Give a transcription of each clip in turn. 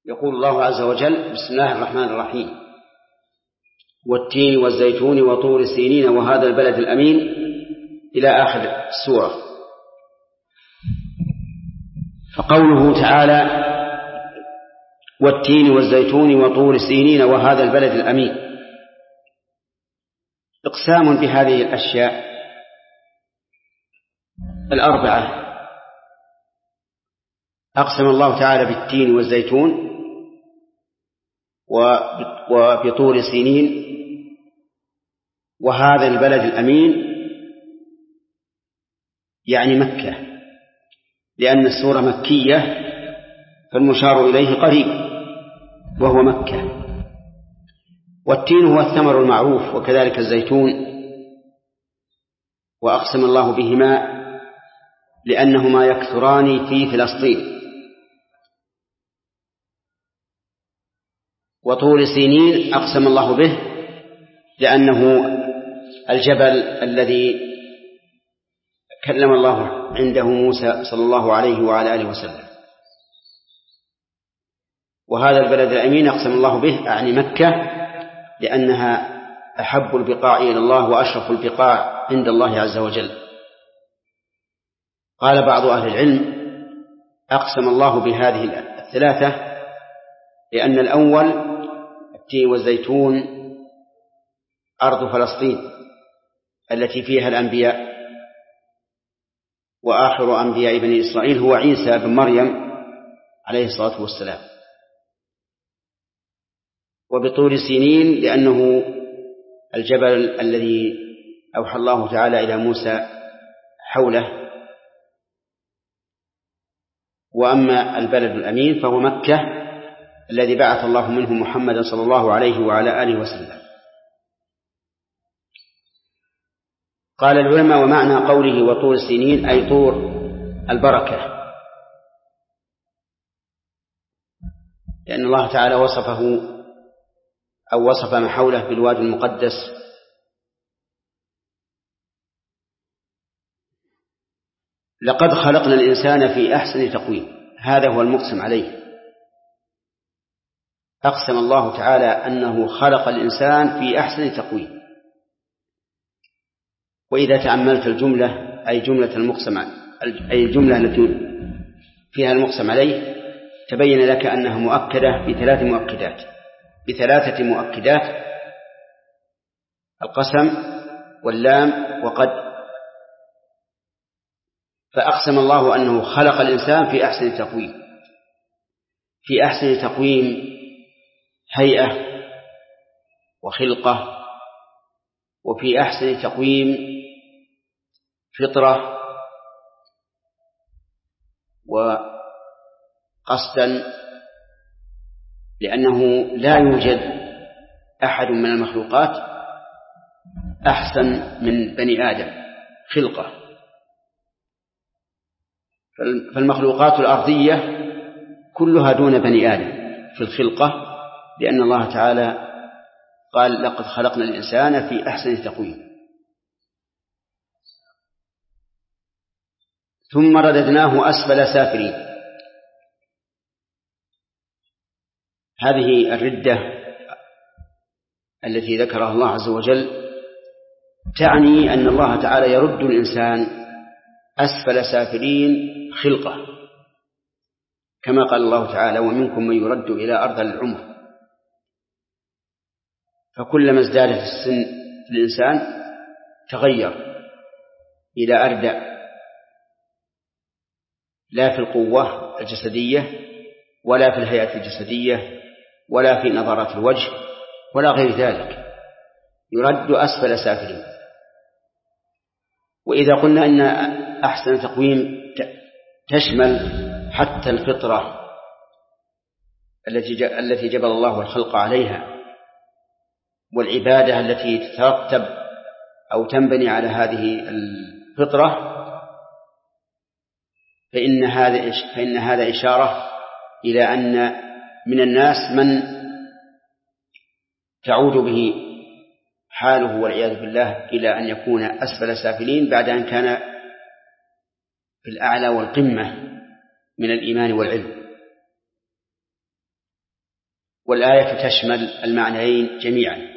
يقول الله عز وجل: بسم الله الرحمن الرحيم، والتين والزيتون وطور سينين وهذا البلد الأمين، إلى آخر السورة. فقوله تعالى: والتين والزيتون وطور سينين وهذا البلد الأمين، إقسام بهذه الأشياء الأربعة. أقسم الله تعالى بالتين والزيتون وبطور سينين وهذا البلد الأمين، يعني مكة، لأن السورة مكية فالمشار إليه قريب وهو مكة. والتين هو الثمر المعروف، وكذلك الزيتون، وأقسم الله بهما لأنهما يكثران في فلسطين. وطور سينين أقسم الله به لأنه الجبل الذي كلم الله عنده موسى صلى الله عليه وعلى آله وسلم. وهذا البلد الأمين أقسم الله به أعني مكة، لأنها أحب البقاع إلى الله وأشرف البقاع عند الله عز وجل. قال بعض أهل العلم: أقسم الله بهذه الثلاثة لأن الأول التين والزيتون أرض فلسطين التي فيها الأنبياء، وآخر أنبياء بني إسرائيل هو عيسى بن مريم عليه الصلاة والسلام. وبطور سينين لأنه الجبل الذي أوحى الله تعالى إلى موسى حوله. وأما البلد الأمين فهو مكة الذي بعث الله منه محمدا صلى الله عليه وعلى آله وسلم. قال العلماء: ومعنى قوله وطور سينين أي طور البركة، لأن الله تعالى وصفه أو وصف ما حوله بالوادي المقدس. لقد خلقنا الإنسان في أحسن تقويم، هذا هو المقسم عليه. أقسم الله تعالى أنه خلق الإنسان في أحسن تقويم. وإذا تأملت الجملة أي جملة المقسم، أي الجملة التي فيها المقسم عليه، تبين لك أنها مؤكدة بثلاثة مؤكدات: القسم واللام وقد. فأقسم الله أنه خلق الإنسان في أحسن تقويم، في أحسن تقويم هيئة وخلقة، وفي أحسن تقويم فطرة وقصدا، لأنه لا يوجد أحد من المخلوقات أحسن من بني آدم خلقة. فالمخلوقات الأرضية كلها دون بني آدم في الخلقة، لأن الله تعالى قال: لقد خلقنا الإنسان في أحسن تقويم. ثم رددناه أسفل سافلين. هذه الردة التي ذكرها الله عز وجل تعني أن الله تعالى يرد الإنسان أسفل سافلين خلقة، كما قال الله تعالى: ومنكم من يرد إلى أرض العمر. فكلما ازدادت السن الإنسان تغير إلى أردأ، لا في القوة الجسدية ولا في الهيئة الجسدية ولا في نظرات الوجه ولا غير ذلك، يرد أسفل سافلين. وإذا قلنا إن أحسن تقويم تشمل حتى الفطرة التي جبل الله الخلق عليها، والعبادة التي تترتب أو تنبني على هذه الفطرة، فإن هذا إشارة إلى أن من الناس من تعود به حاله والعياذ بالله إلى أن يكون أسفل سافلين بعد أن كان في الأعلى والقمة من الإيمان والعلم. والآية تشمل المعنيين جميعا.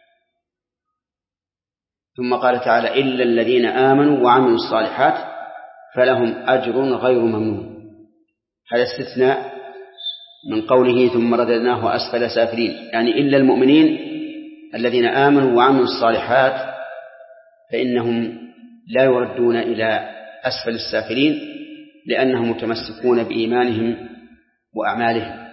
ثم قال تعالى إلا الذين آمنوا وعملوا الصالحات فلهم أجر غير ممنون. هذا استثناء من قوله ثم رددناه أسفل سافلين، يعني إلا المؤمنين الذين آمنوا وعملوا الصالحات فإنهم لا يردون إلى أسفل السافلين لأنهم متمسكون بإيمانهم وأعمالهم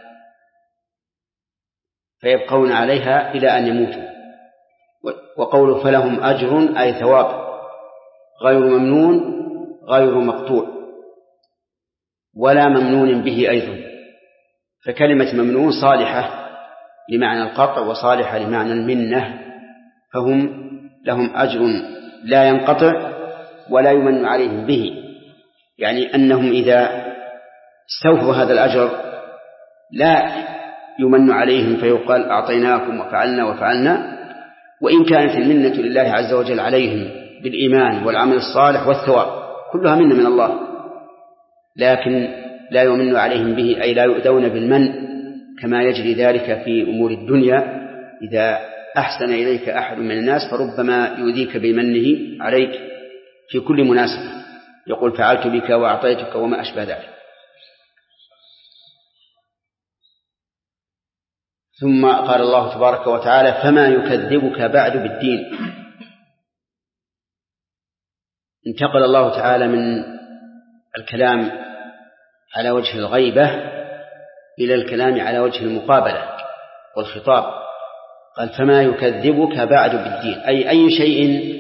فيبقون عليها إلى أن يموتوا. وقول فلهم أجر أي ثواب غير ممنون غير مقطوع ولا ممنون به أيضا، فكلمة ممنون صالحة لمعنى القطع وصالحة لمعنى المنة، فهم لهم أجر لا ينقطع ولا يمن عليهم به، يعني أنهم إذا استوفوا هذا الأجر لا يمن عليهم فيقال أعطيناكم وفعلنا، وإن كانت المنة لله عز وجل عليهم بالإيمان والعمل الصالح والثواب كلها منة من الله، لكن لا يمن عليهم به أي لا يؤذون بالمن كما يجري ذلك في أمور الدنيا. إذا أحسن إليك أحد من الناس فربما يؤذيك بمنه عليك في كل مناسبة، يقول فعلت بك وأعطيتك وما أشبه ذلك. ثم قال الله تبارك وتعالى فما يكذبك بعد بالدين. انتقل الله تعالى من الكلام على وجه الغيبة إلى الكلام على وجه المقابلة والخطاب. قال فما يكذبك بعد بالدين، أي أي شيء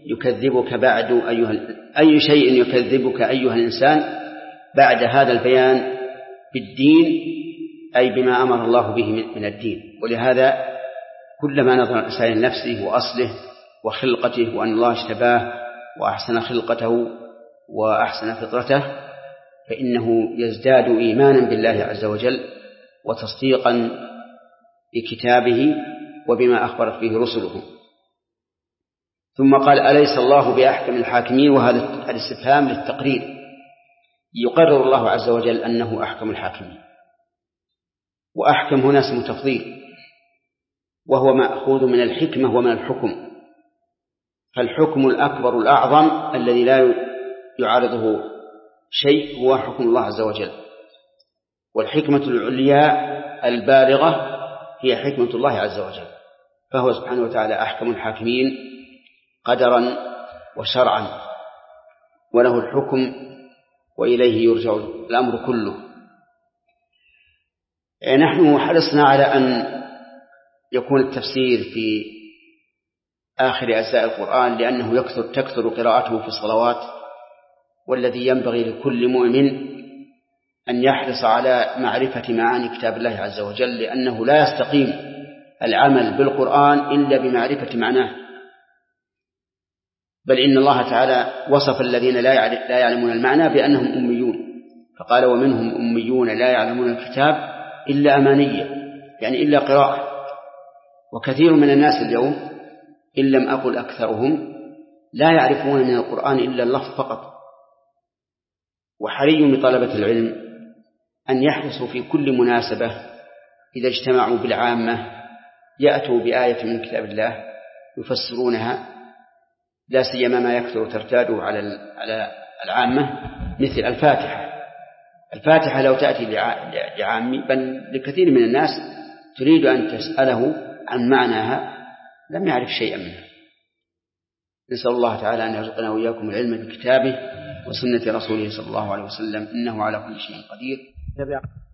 يكذبك أيها الإنسان بعد هذا البيان بالدين، أي بما أمر الله به من الدين. ولهذا كلما نظر الإنسان لنفسه وأصله وخلقته وأن الله اجتباه وأحسن خلقته وأحسن فطرته فإنه يزداد إيمانا بالله عز وجل وتصديقا بكتابه وبما أخبرت به رسله. ثم قال أليس الله بأحكم الحاكمين، وهذا الاستفهام للتقرير، يقرر الله عز وجل أنه أحكم الحاكمين. وأحكم هنا اسم تفضيل وهو مأخوذ من الحكمة ومن الحكم، فالحكم الأكبر الأعظم الذي لا يعارضه شيء هو حكم الله عز وجل، والحكمة العليا البالغة هي حكمة الله عز وجل، فهو سبحانه وتعالى أحكم الحاكمين قدرا وشرعا، وله الحكم وإليه يرجع الأمر كله. نحن حرصنا على أن يكون التفسير في آخر أجزاء القرآن لأنه تكثر قراءته في الصلوات، والذي ينبغي لكل مؤمن أن يحرص على معرفة معاني كتاب الله عز وجل، لأنه لا يستقيم العمل بالقرآن إلا بمعرفة معناه. بل إن الله تعالى وصف الذين لا يعلمون المعنى بأنهم أميون، فقال ومنهم أميون لا يعلمون الكتاب إلا أمانية، يعني إلا قراءة. وكثير من الناس اليوم إن لم أقل أكثرهم لا يعرفون من القرآن إلا اللفظ فقط. وحري بطلبة العلم أن يحرصوا في كل مناسبة إذا اجتمعوا بالعامة يأتوا بآية من كتاب الله يفسرونها، لا سيما ما يكثر ترتاده على العامة مثل الفاتحة لو تأتي لعامي بل لكثير من الناس تريد أن تسأله عن معناها لم يعرف شيئا منها. نسأل الله تعالى أن يرزقنا وإياكم العلم بكتابه وسنة رسوله صلى الله عليه وسلم، إنه على كل شيء قدير.